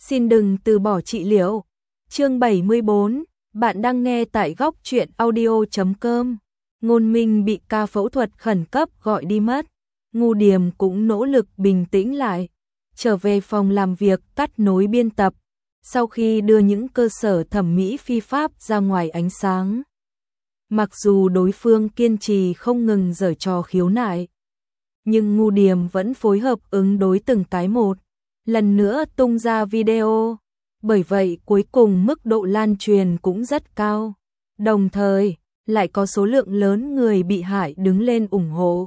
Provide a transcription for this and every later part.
Xin đừng từ bỏ trị liệu. Chương 74, bạn đang nghe tại góc truyện audio.com. Ngôn Minh bị ca phẫu thuật khẩn cấp gọi đi mất. Ngu Điềm cũng nỗ lực bình tĩnh lại, trở về phòng làm việc cắt nối biên tập, sau khi đưa những cơ sở thẩm mỹ phi pháp ra ngoài ánh sáng. Mặc dù đối phương kiên trì không ngừng giở trò khiếu nại, nhưng Ngu Điềm vẫn phối hợp ứng đối từng cái một, lần nữa tung ra video. Bởi vậy cuối cùng mức độ lan truyền cũng rất cao, đồng thời lại có số lượng lớn người bị hại đứng lên ủng hộ.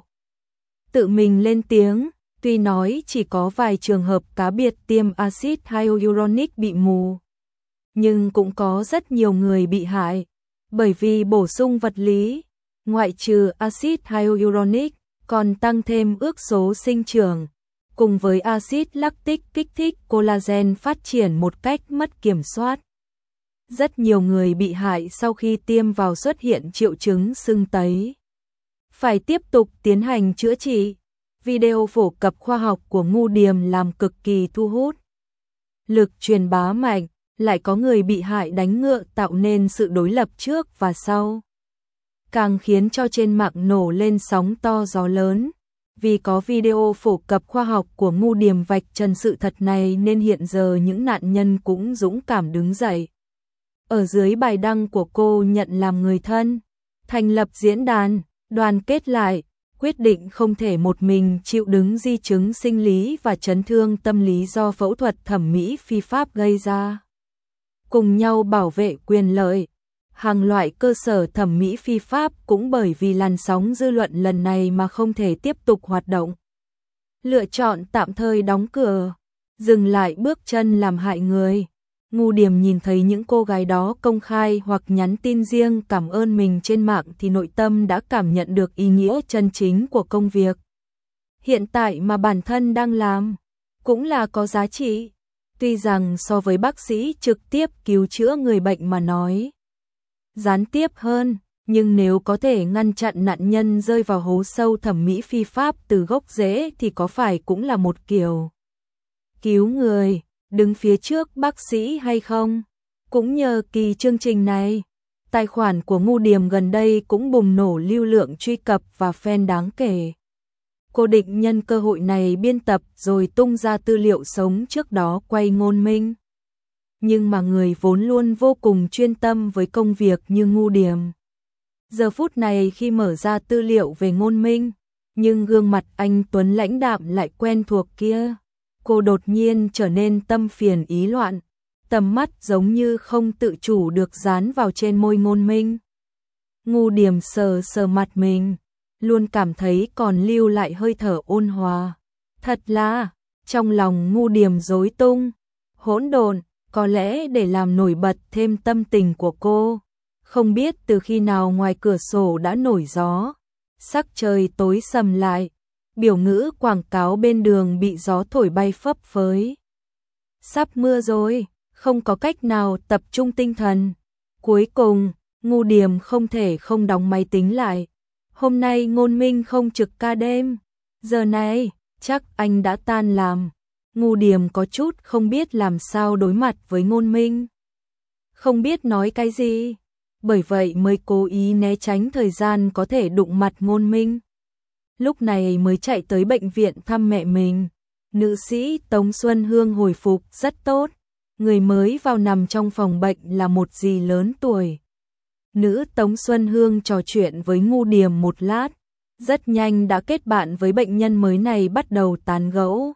Tự mình lên tiếng, tuy nói chỉ có vài trường hợp cá biệt tiêm axit hyaluronic bị mù, nhưng cũng có rất nhiều người bị hại, bởi vì bổ sung vật lý, ngoại trừ axit hyaluronic, còn tăng thêm ước số sinh trưởng, cùng với axit lactic kích thích collagen phát triển một cách mất kiểm soát. Rất nhiều người bị hại sau khi tiêm vào xuất hiện triệu chứng sưng tấy, phải tiếp tục tiến hành chữa trị. Video phổ cập khoa học của Ngu Điềm làm cực kỳ thu hút, lực truyền bá mạnh, lại có người bị hại đánh ngựa tạo nên sự đối lập trước và sau, càng khiến cho trên mạng nổ lên sóng to gió lớn. Vì có video phổ cập khoa học của Ngu Điềm vạch trần sự thật này nên hiện giờ những nạn nhân cũng dũng cảm đứng dậy. Ở dưới bài đăng của cô nhận làm người thân, thành lập diễn đàn, đoàn kết lại, quyết định không thể một mình chịu đứng di chứng sinh lý và chấn thương tâm lý do phẫu thuật thẩm mỹ phi pháp gây ra. Cùng nhau bảo vệ quyền lợi. Hàng loại cơ sở thẩm mỹ phi pháp cũng bởi vì làn sóng dư luận lần này mà không thể tiếp tục hoạt động. Lựa chọn tạm thời đóng cửa, dừng lại bước chân làm hại người. Ngu Điềm nhìn thấy những cô gái đó công khai hoặc nhắn tin riêng cảm ơn mình trên mạng thì nội tâm đã cảm nhận được ý nghĩa chân chính của công việc hiện tại mà bản thân đang làm, cũng là có giá trị. Tuy rằng so với bác sĩ trực tiếp cứu chữa người bệnh mà nói gián tiếp hơn, nhưng nếu có thể ngăn chặn nạn nhân rơi vào hố sâu thẩm mỹ phi pháp từ gốc rễ thì có phải cũng là một kiểu cứu người, đứng phía trước bác sĩ hay không? Cũng nhờ kỳ chương trình này, tài khoản của Ngu Điềm gần đây cũng bùng nổ lưu lượng truy cập và fan đáng kể. Cô định nhân cơ hội này biên tập rồi tung ra tư liệu sống trước đó quay Ngôn Minh. Nhưng mà người vốn luôn vô cùng chuyên tâm với công việc như Ngu Điềm, giờ phút này khi mở ra tư liệu về Ngôn Minh, nhưng gương mặt anh tuấn lãnh đạm lại quen thuộc kia, cô đột nhiên trở nên tâm phiền ý loạn, tầm mắt giống như không tự chủ được dán vào trên môi Ngôn Minh. Ngu Điềm sờ sờ mặt mình, luôn cảm thấy còn lưu lại hơi thở ôn hòa. Thật là, trong lòng Ngu Điềm rối tung, hỗn độn. Có lẽ để làm nổi bật thêm tâm tình của cô, không biết từ khi nào ngoài cửa sổ đã nổi gió, sắc trời tối sầm lại, biểu ngữ quảng cáo bên đường bị gió thổi bay phấp phới. Sắp mưa rồi, không có cách nào tập trung tinh thần. Cuối cùng, Ngu Điềm không thể không đóng máy tính lại. Hôm nay Ngôn Minh không trực ca đêm, giờ này chắc anh đã tan làm. Ngu Điềm có chút không biết làm sao đối mặt với Ngôn Minh, không biết nói cái gì, bởi vậy mới cố ý né tránh thời gian có thể đụng mặt Ngôn Minh. Lúc này mới chạy tới bệnh viện thăm mẹ mình. Nữ sĩ Tống Xuân Hương hồi phục rất tốt, người mới vào nằm trong phòng bệnh là một dì lớn tuổi. Nữ Tống Xuân Hương trò chuyện với Ngu Điềm một lát, rất nhanh đã kết bạn với bệnh nhân mới này bắt đầu tán gẫu.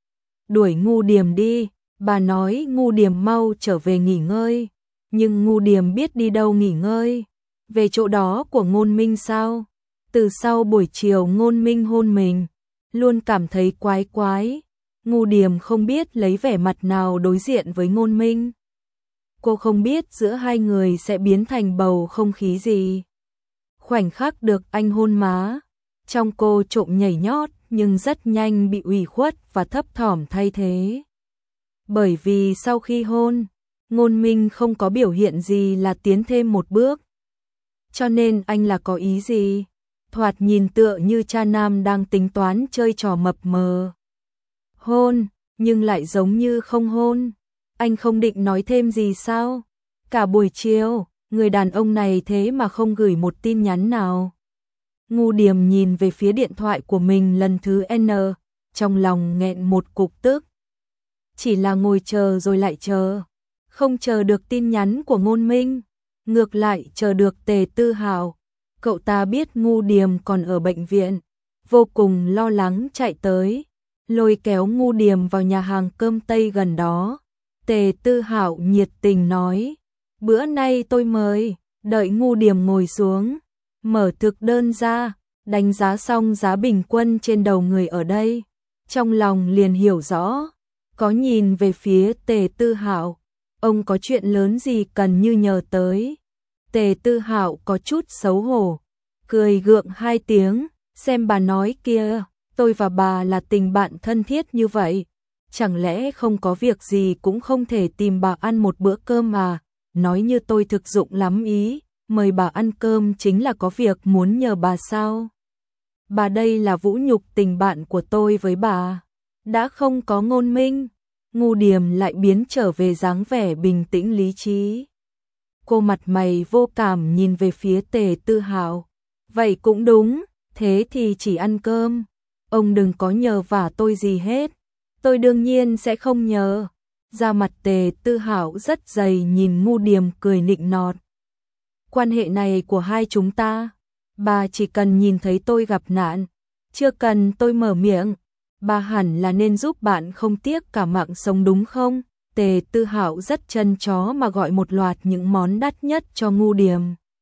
Đuổi Ngu Điềm đi, bà nói Ngu Điềm mau trở về nghỉ ngơi, nhưng Ngu Điềm biết đi đâu nghỉ ngơi, về chỗ đó của Ngôn Minh sao? Từ sau buổi chiều Ngôn Minh hôn mình, luôn cảm thấy quái quái, Ngu Điềm không biết lấy vẻ mặt nào đối diện với Ngôn Minh. Cô không biết giữa hai người sẽ biến thành bầu không khí gì. Khoảnh khắc được anh hôn má, trong cô trộm nhảy nhót, nhưng rất nhanh bị ủy khuất và thấp thỏm thay thế. Bởi vì sau khi hôn, Ngôn Minh không có biểu hiện gì là tiến thêm một bước. Cho nên anh là có ý gì? Thoạt nhìn tựa như cha nam đang tính toán chơi trò mập mờ. Hôn, nhưng lại giống như không hôn. Anh không định nói thêm gì sao? Cả buổi chiều, người đàn ông này thế mà không gửi một tin nhắn nào. Ngu Điềm nhìn về phía điện thoại của mình lần thứ N, trong lòng nghẹn một cục tức. Chỉ là ngồi chờ rồi lại chờ, không chờ được tin nhắn của Ngôn Minh, ngược lại chờ được Tề Tư Hạo. Cậu ta biết Ngu Điềm còn ở bệnh viện, vô cùng lo lắng chạy tới, lôi kéo Ngu Điềm vào nhà hàng cơm Tây gần đó. Tề Tư Hạo nhiệt tình nói, bữa nay tôi mời. Đợi Ngu Điềm ngồi xuống, mở thực đơn ra, đánh giá xong giá bình quân trên đầu người ở đây, trong lòng liền hiểu rõ, có nhìn về phía Tề Tư Hạo, ông có chuyện lớn gì cần như nhờ tới. Tề Tư Hạo có chút xấu hổ, cười gượng hai tiếng, xem bà nói kia, tôi và bà là tình bạn thân thiết như vậy, chẳng lẽ không có việc gì cũng không thể tìm bà ăn một bữa cơm mà, nói như tôi thực dụng lắm ý, mời bà ăn cơm chính là có việc muốn nhờ bà sao? Bà đây là vũ nhục tình bạn của tôi với bà. Đã không có Ngôn Minh, Ngu Điềm lại biến trở về dáng vẻ bình tĩnh lý trí. Cô mặt mày vô cảm nhìn về phía Tề Tư Hạo. Vậy cũng đúng, thế thì chỉ ăn cơm. Ông đừng có nhờ vả tôi gì hết. Tôi đương nhiên sẽ không nhờ. Da mặt Tề Tư Hạo rất dày nhìn Ngu Điềm cười nịnh nọt. Quan hệ này của hai chúng ta, bà chỉ cần nhìn thấy tôi gặp nạn, chưa cần tôi mở miệng, bà hẳn là nên giúp bạn không tiếc cả mạng sống đúng không? Tề Tư Hạo rất chân chó mà gọi một loạt những món đắt nhất cho Ngu Điềm.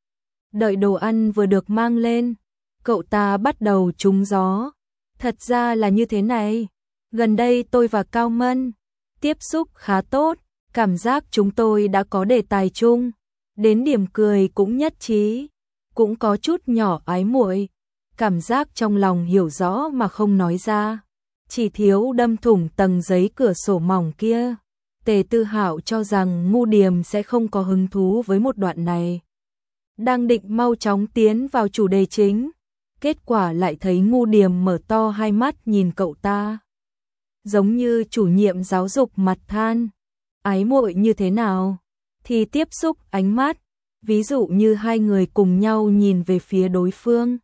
Đợi đồ ăn vừa được mang lên, cậu ta bắt đầu trúng gió. Thật ra là như thế này, gần đây tôi và Cao Mân tiếp xúc khá tốt, cảm giác chúng tôi đã có đề tài chung, đến điểm cười cũng nhất trí, cũng có chút nhỏ ái muội, cảm giác trong lòng hiểu rõ mà không nói ra, chỉ thiếu đâm thủng tầng giấy cửa sổ mỏng kia. Tề Tư Hạo cho rằng Ngu Điềm sẽ không có hứng thú với một đoạn này, đang định mau chóng tiến vào chủ đề chính, kết quả lại thấy Ngu Điềm mở to hai mắt nhìn cậu ta, giống như chủ nhiệm giáo dục mặt than. Ái muội như thế nào? Thì tiếp xúc ánh mắt, ví dụ như hai người cùng nhau nhìn về phía đối phương,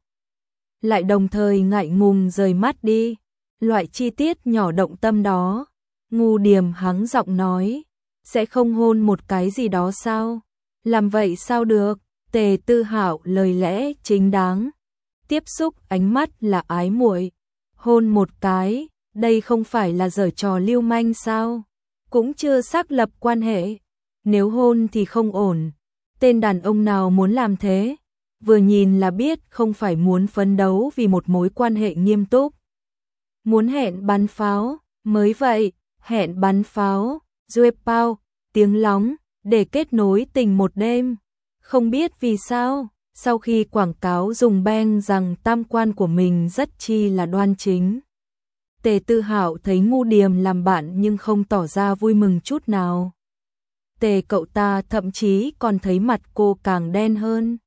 lại đồng thời ngại ngùng rời mắt đi, loại chi tiết nhỏ động tâm đó. Ngu Điềm hắng giọng nói, sẽ không hôn một cái gì đó sao? Làm vậy sao được? Tề Tư Hạo lời lẽ chính đáng, tiếp xúc ánh mắt là ái muội, hôn một cái, đây không phải là giở trò lưu manh sao? Cũng chưa xác lập quan hệ, nếu hôn thì không ổn. Tên đàn ông nào muốn làm thế? Vừa nhìn là biết không phải muốn phấn đấu vì một mối quan hệ nghiêm túc. Muốn hẹn bắn pháo, mới vậy, hẹn bắn pháo, duê bao, tiếng lóng, để kết nối tình một đêm. Không biết vì sao, sau khi quảng cáo dùng beng rằng tam quan của mình rất chi là đoan chính, Tề Tư Hạo thấy Ngu Điềm làm bạn nhưng không tỏ ra vui mừng chút nào. Tề cậu ta thậm chí còn thấy mặt cô càng đen hơn.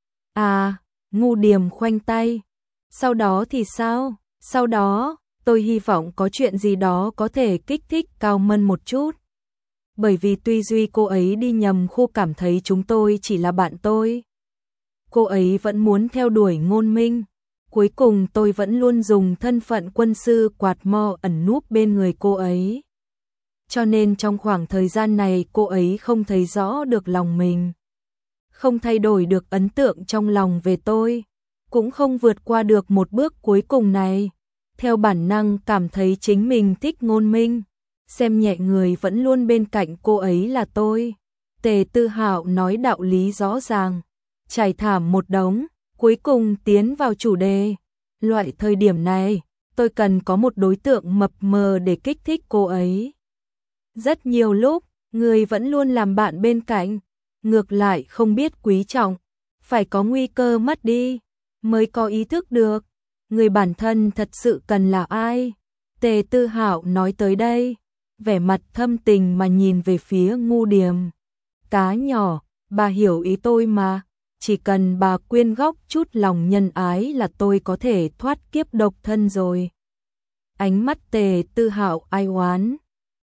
À, Ngu Điềm khoanh tay. Sau đó thì sao? Sau đó, tôi hy vọng có chuyện gì đó có thể kích thích Cao Mân một chút. Bởi vì tuy duy cô ấy đi nhầm khu cảm thấy chúng tôi chỉ là bạn tôi, cô ấy vẫn muốn theo đuổi Ngôn Minh. Cuối cùng tôi vẫn luôn dùng thân phận quân sư quạt mo ẩn núp bên người cô ấy. Cho nên trong khoảng thời gian này cô ấy không thấy rõ được lòng mình, không thay đổi được ấn tượng trong lòng về tôi, cũng không vượt qua được một bước cuối cùng này. Theo bản năng cảm thấy chính mình thích Ngôn Minh, xem nhẹ người vẫn luôn bên cạnh cô ấy là tôi. Tề Tư Hạo nói đạo lý rõ ràng, trải thảm một đống, cuối cùng tiến vào chủ đề. Loại thời điểm này, tôi cần có một đối tượng mập mờ để kích thích cô ấy. Rất nhiều lúc, người vẫn luôn làm bạn bên cạnh, ngược lại không biết quý trọng, phải có nguy cơ mất đi, mới có ý thức được, người bản thân thật sự cần là ai. Tề Tư Hạo nói tới đây, vẻ mặt thâm tình mà nhìn về phía Ngu Điềm. Cá nhỏ, bà hiểu ý tôi mà, chỉ cần bà quyên góp chút lòng nhân ái là tôi có thể thoát kiếp độc thân rồi. Ánh mắt Tề Tư Hạo ai oán,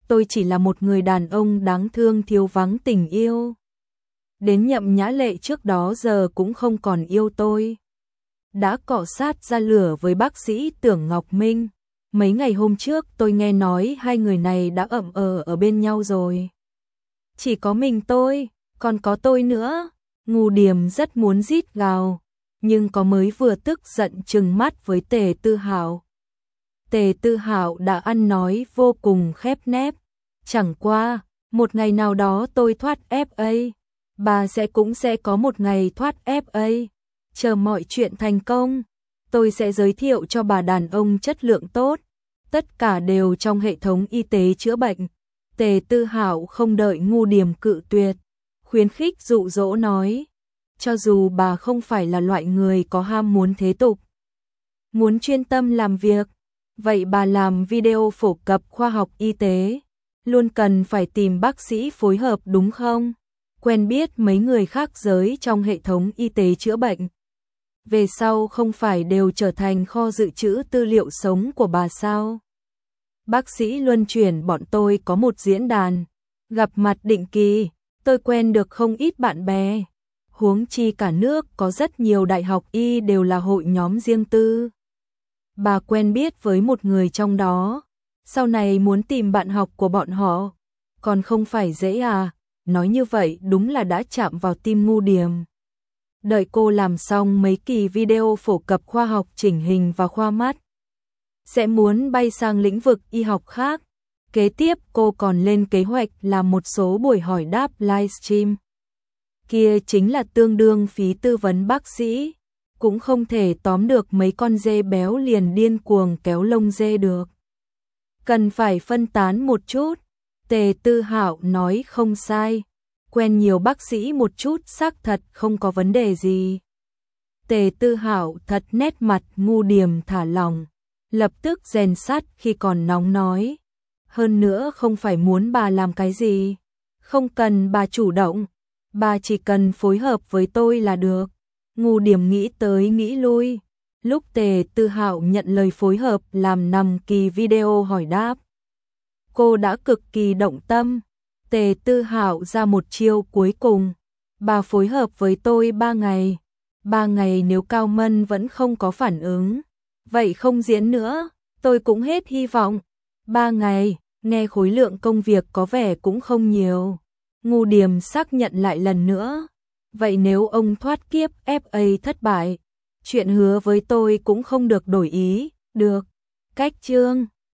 tôi chỉ là một người đàn ông đáng thương thiếu vắng tình yêu. Đến Nhậm Nhã Lệ trước đó giờ cũng không còn yêu tôi. Đã cọ sát ra lửa với bác sĩ Tưởng Ngọc Minh. Mấy ngày hôm trước tôi nghe nói hai người này đã ở bên nhau rồi. Chỉ có mình tôi, còn có tôi nữa. Ngô Điềm rất muốn rít gào, nhưng có mới vừa tức giận trừng mắt với Tề Tư Hạo. Tề Tư Hạo đã ăn nói vô cùng khép nép. Chẳng qua, một ngày nào đó tôi thoát FA, bà cũng sẽ có một ngày thoát FA. Chờ mọi chuyện thành công, tôi sẽ giới thiệu cho bà đàn ông chất lượng tốt, tất cả đều trong hệ thống y tế chữa bệnh. Tề Tư Hạo không đợi Ngô Điềm cự tuyệt, khuyến khích dụ dỗ nói, cho dù bà không phải là loại người có ham muốn thế tục, muốn chuyên tâm làm việc, vậy bà làm video phổ cập khoa học y tế, luôn cần phải tìm bác sĩ phối hợp đúng không? Quen biết mấy người khác giới trong hệ thống y tế chữa bệnh. Về sau không phải đều trở thành kho dự trữ tư liệu sống của bà sao? Bác sĩ luân chuyển bọn tôi có một diễn đàn, gặp mặt định kỳ, tôi quen được không ít bạn bè. Huống chi cả nước có rất nhiều đại học y đều là hội nhóm riêng tư. Bà quen biết với một người trong đó, sau này muốn tìm bạn học của bọn họ, còn không phải dễ à? Nói như vậy đúng là đã chạm vào tim Ngô Điềm. Đợi cô làm xong mấy kỳ video phổ cập khoa học chỉnh hình và khoa mắt, sẽ muốn bay sang lĩnh vực y học khác. Kế tiếp cô còn lên kế hoạch làm một số buổi hỏi đáp livestream. Kia chính là tương đương phí tư vấn bác sĩ, cũng không thể tóm được mấy con dê béo liền điên cuồng kéo lông dê được. Cần phải phân tán một chút. Tề Tư Hạo nói không sai, quen nhiều bác sĩ một chút xác thật không có vấn đề gì. Tề Tư Hạo thật nét mặt Ngô Điềm thả lỏng, lập tức rèn sắt khi còn nóng nói. Hơn nữa không phải muốn bà làm cái gì, không cần bà chủ động, bà chỉ cần phối hợp với tôi là được. Ngô Điềm nghĩ tới nghĩ lui, lúc Tề Tư Hạo nhận lời phối hợp làm 5 kỳ video hỏi đáp, cô đã cực kỳ động tâm. Tề Tư Hạo ra một chiêu cuối cùng, bà phối hợp với tôi 3 ngày. 3 ngày nếu Cao Mân vẫn không có phản ứng, vậy không diễn nữa, tôi cũng hết hy vọng. 3 ngày, nghe khối lượng công việc có vẻ cũng không nhiều. Ngô Điềm xác nhận lại lần nữa, vậy nếu ông thoát kiếp FA thất bại, chuyện hứa với tôi cũng không được đổi ý, được. Cách chương